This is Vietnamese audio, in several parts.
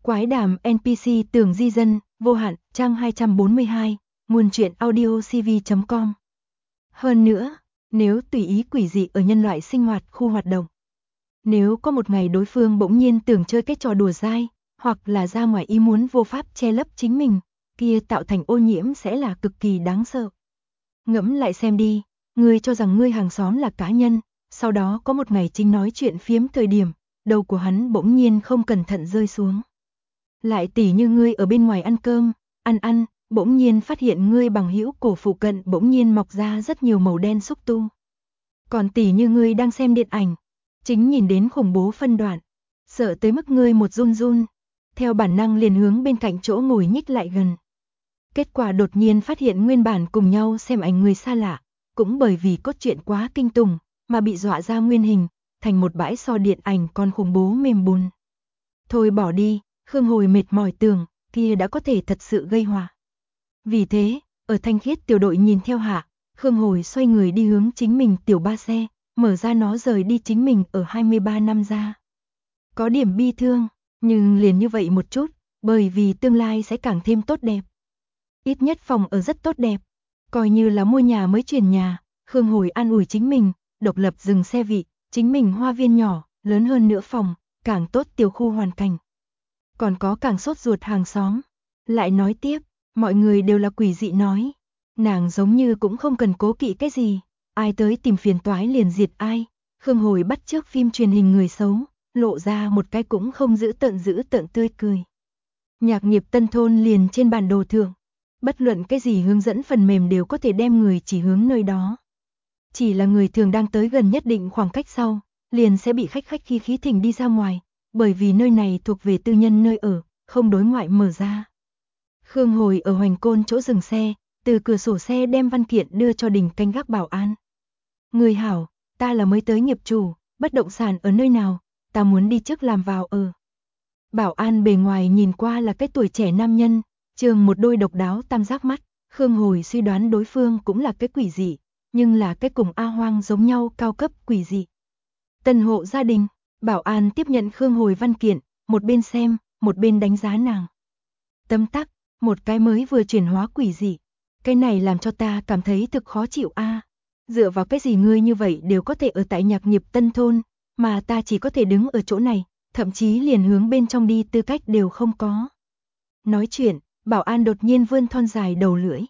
Quái đàm NPC Tường Di Dân, vô hạn, trang 242, nguồn truyện audio cv.com. Hơn nữa, nếu tùy ý quỷ dị ở nhân loại sinh hoạt khu hoạt động. Nếu có một ngày đối phương bỗng nhiên tưởng chơi cái trò đùa dai, hoặc là ra ngoài ý muốn vô pháp che lấp chính mình, kia tạo thành ô nhiễm sẽ là cực kỳ đáng sợ. Ngẫm lại xem đi, ngươi cho rằng ngươi hàng xóm là cá nhân, sau đó có một ngày chính nói chuyện phiếm thời điểm, đầu của hắn bỗng nhiên không cẩn thận rơi xuống. Lại tỉ như ngươi ở bên ngoài ăn cơm, ăn, bỗng nhiên phát hiện ngươi bằng hữu cổ phụ cận bỗng nhiên mọc ra rất nhiều màu đen xúc tu. Còn tỉ như ngươi đang xem điện ảnh, chính nhìn đến khủng bố phân đoạn, sợ tới mức ngươi một run run, theo bản năng liền hướng bên cạnh chỗ ngồi nhích lại gần. Kết quả đột nhiên phát hiện nguyên bản cùng nhau xem ảnh người xa lạ, cũng bởi vì cốt truyện quá kinh tủng, mà bị dọa ra nguyên hình, thành một bãi so điện ảnh còn khủng bố mềm bùn. Thôi bỏ đi, Khương Hồi mệt mỏi tưởng, kia đã có thể thật sự gây họa. Vì thế, ở thanh khiết tiểu đội nhìn theo hạ, Khương Hồi xoay người đi hướng chính mình tiểu ba xe, mở ra nó rời đi chính mình ở 23 năm ra. Có điểm bi thương, nhưng liền như vậy một chút, bởi vì tương lai sẽ càng thêm tốt đẹp. Ít nhất phòng ở rất tốt đẹp, coi như là mua nhà mới chuyển nhà, Khương Hồi an ủi chính mình, độc lập dừng xe vị, chính mình hoa viên nhỏ, lớn hơn nữa phòng, càng tốt tiểu khu hoàn cảnh. Còn có càng sốt ruột hàng xóm. Lại nói tiếp, mọi người đều là quỷ dị nói. Nàng giống như cũng không cần cố kỵ cái gì, ai tới tìm phiền toái liền diệt ai. Khương Hồi bắt chước phim truyền hình người xấu, lộ ra một cái cũng không giữ tợn tươi cười. Nhạc nghiệp Tân Thôn liền trên bản đồ thượng, bất luận cái gì hướng dẫn phần mềm đều có thể đem người chỉ hướng nơi đó. Chỉ là người thường đang tới gần nhất định khoảng cách sau, liền sẽ bị khách khí thỉnh đi ra ngoài, bởi vì nơi này thuộc về tư nhân nơi ở, không đối ngoại mở ra. Khương Hồi ở Hoành Côn chỗ dừng xe, từ cửa sổ xe đem văn kiện đưa cho đình canh gác bảo an. Người hảo, ta là mới tới nghiệp chủ, bất động sản ở nơi nào, ta muốn đi trước làm vào ở. Bảo an bề ngoài nhìn qua là cái tuổi trẻ nam nhân, trường một đôi độc đáo tam giác mắt, Khương Hồi suy đoán đối phương cũng là cái quỷ dị, nhưng là cái cùng A Hoang giống nhau cao cấp quỷ dị. Tân hộ gia đình, bảo an tiếp nhận Khương Hồi văn kiện, một bên xem, một bên đánh giá nàng. Tấm tắc, một cái mới vừa chuyển hóa quỷ dị. Cái này làm cho ta cảm thấy thực khó chịu a. Dựa vào cái gì ngươi như vậy đều có thể ở tại nhạc nghiệp Tân Thôn, mà ta chỉ có thể đứng ở chỗ này, thậm chí liền hướng bên trong đi tư cách đều không có. Nói chuyện, bảo an đột nhiên vươn thon dài đầu lưỡi.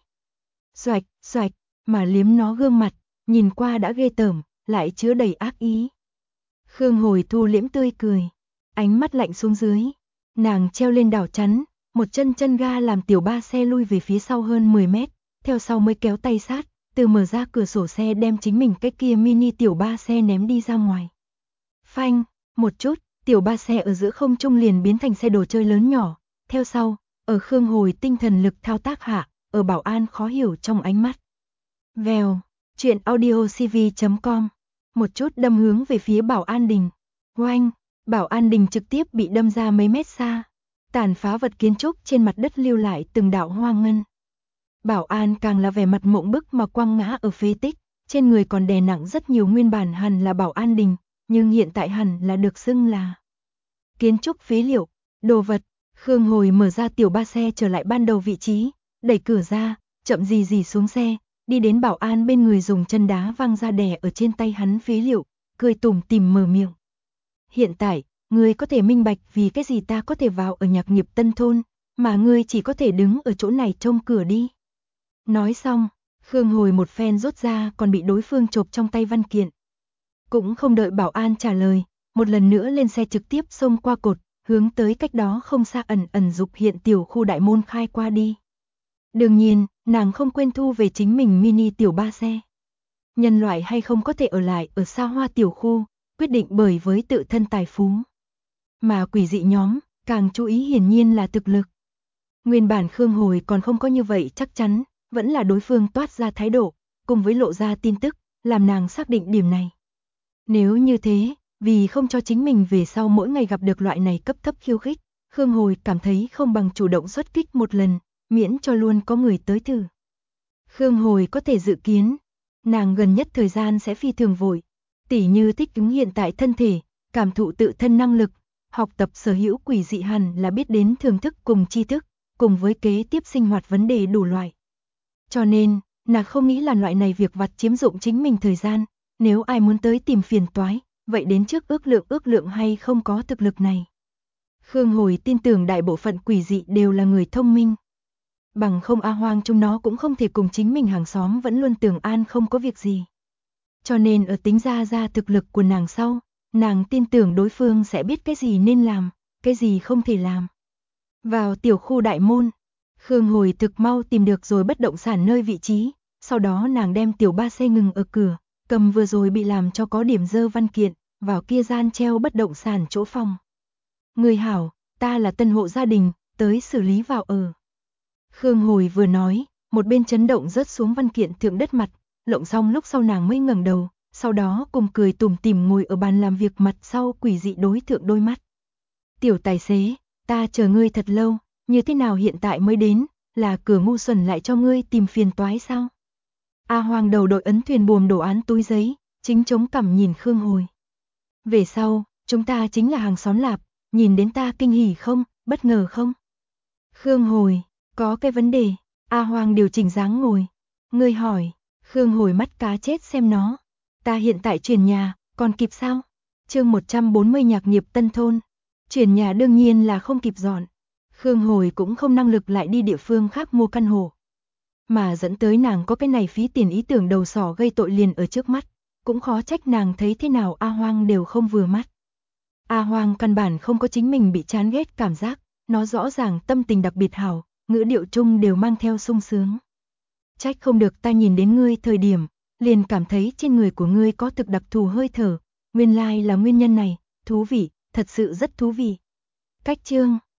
Xoạch, mà liếm nó gương mặt, nhìn qua đã ghê tởm, lại chứa đầy ác ý. Khương Hồi thu liễm tươi cười, ánh mắt lạnh xuống dưới, nàng treo lên đảo chắn, một chân ga làm tiểu ba xe lui về phía sau hơn 10 mét, theo sau mới kéo tay sát, từ mở ra cửa sổ xe đem chính mình cái kia mini tiểu ba xe ném đi ra ngoài. Phanh, một chút, tiểu ba xe ở giữa không trung liền biến thành xe đồ chơi lớn nhỏ, theo sau, ở Khương Hồi tinh thần lực thao tác hạ, ở bảo an khó hiểu trong ánh mắt. Vèo, truyện audio cv.com, một chút đâm hướng về phía bảo an đình. Oanh, bảo an đình trực tiếp bị đâm ra mấy mét xa. Tàn phá vật kiến trúc trên mặt đất lưu lại từng đạo hoa ngân. Bảo an càng là vẻ mặt mộng bức mà quăng ngã ở phế tích, trên người còn đè nặng rất nhiều nguyên bản hẳn là bảo an đình, nhưng hiện tại hẳn là được xưng là kiến trúc phế liệu, đồ vật. Khương Hồi mở ra tiểu ba xe trở lại ban đầu vị trí, đẩy cửa ra, chậm gì xuống xe, đi đến bảo an bên người dùng chân đá văng ra đè ở trên tay hắn phế liệu, cười tủm tỉm mở miệng. Hiện tại, ngươi có thể minh bạch vì cái gì ta có thể vào ở nhạc nghiệp Tân Thôn, mà ngươi chỉ có thể đứng ở chỗ này trông cửa đi. Nói xong, Khương Hồi một phen rút ra còn bị đối phương chộp trong tay văn kiện. Cũng không đợi bảo an trả lời, một lần nữa lên xe trực tiếp xông qua cột, hướng tới cách đó không xa ẩn dục hiện tiểu khu đại môn khai qua đi. Đương nhiên, nàng không quên thu về chính mình mini tiểu ba xe. Nhân loại hay không có thể ở lại ở xa hoa tiểu khu, quyết định bởi với tự thân tài phú. Mà quỷ dị nhóm, càng chú ý hiển nhiên là thực lực. Nguyên bản Khương Hồi còn không có như vậy chắc chắn, vẫn là đối phương toát ra thái độ, cùng với lộ ra tin tức, làm nàng xác định điểm này. Nếu như thế, vì không cho chính mình về sau mỗi ngày gặp được loại này cấp thấp khiêu khích, Khương Hồi cảm thấy không bằng chủ động xuất kích một lần, miễn cho luôn có người tới thử. Khương Hồi có thể dự kiến, nàng gần nhất thời gian sẽ phi thường vội, tỉ như thích ứng hiện tại thân thể, cảm thụ tự thân năng lực, học tập sở hữu quỷ dị hẳn là biết đến thưởng thức cùng tri thức, cùng với kế tiếp sinh hoạt vấn đề đủ loại. Cho nên, nàng không nghĩ là loại này việc vặt chiếm dụng chính mình thời gian, nếu ai muốn tới tìm phiền toái, vậy đến trước ước lượng hay không có thực lực này. Khương Hồi tin tưởng đại bộ phận quỷ dị đều là người thông minh. Bằng không A Hoang chúng nó cũng không thể cùng chính mình hàng xóm vẫn luôn tưởng an không có việc gì. Cho nên ở tính ra thực lực của nàng sau, nàng tin tưởng đối phương sẽ biết cái gì nên làm, cái gì không thể làm. Vào tiểu khu đại môn, Khương Hồi thực mau tìm được rồi bất động sản nơi vị trí, sau đó nàng đem tiểu ba xe ngừng ở cửa, cầm vừa rồi bị làm cho có điểm dơ văn kiện, vào kia gian treo bất động sản chỗ phòng. Người hảo, ta là tân hộ gia đình, tới xử lý vào ở. Khương Hồi vừa nói, một bên chấn động rớt xuống văn kiện thượng đất mặt, lộng xong lúc sau nàng mới ngẩng đầu, sau đó cùng cười tủm tỉm ngồi ở bàn làm việc mặt sau quỷ dị đối thượng đôi mắt. Tiểu tài xế, ta chờ ngươi thật lâu, như thế nào hiện tại mới đến, là cửa ngu xuẩn lại cho ngươi tìm phiền toái sao? A Hoang đầu đội ấn thuyền buồm đồ án túi giấy, chính chống cằm nhìn Khương Hồi. Về sau, chúng ta chính là hàng xóm lạp, nhìn đến ta kinh hỉ không, bất ngờ không? Khương Hồi, có cái vấn đề, A Hoang điều chỉnh dáng ngồi. Ngươi hỏi, Khương Hồi mắt cá chết xem nó. Ta hiện tại chuyển nhà, còn kịp sao? Chương 140 nhạc nghiệp tân thôn. Chuyển nhà đương nhiên là không kịp dọn. Khương Hồi cũng không năng lực lại đi địa phương khác mua căn hộ. Mà dẫn tới nàng có cái này phí tiền ý tưởng đầu sỏ gây tội liền ở trước mắt. Cũng khó trách nàng thấy thế nào A Hoang đều không vừa mắt. A Hoang căn bản không có chính mình bị chán ghét cảm giác. Nó rõ ràng tâm tình đặc biệt hảo, ngữ điệu chung đều mang theo sung sướng. Trách không được ta nhìn đến ngươi thời điểm, liền cảm thấy trên người của ngươi có thực đặc thù hơi thở. Nguyên lai là nguyên nhân này, thú vị, thật sự rất thú vị. Cách chương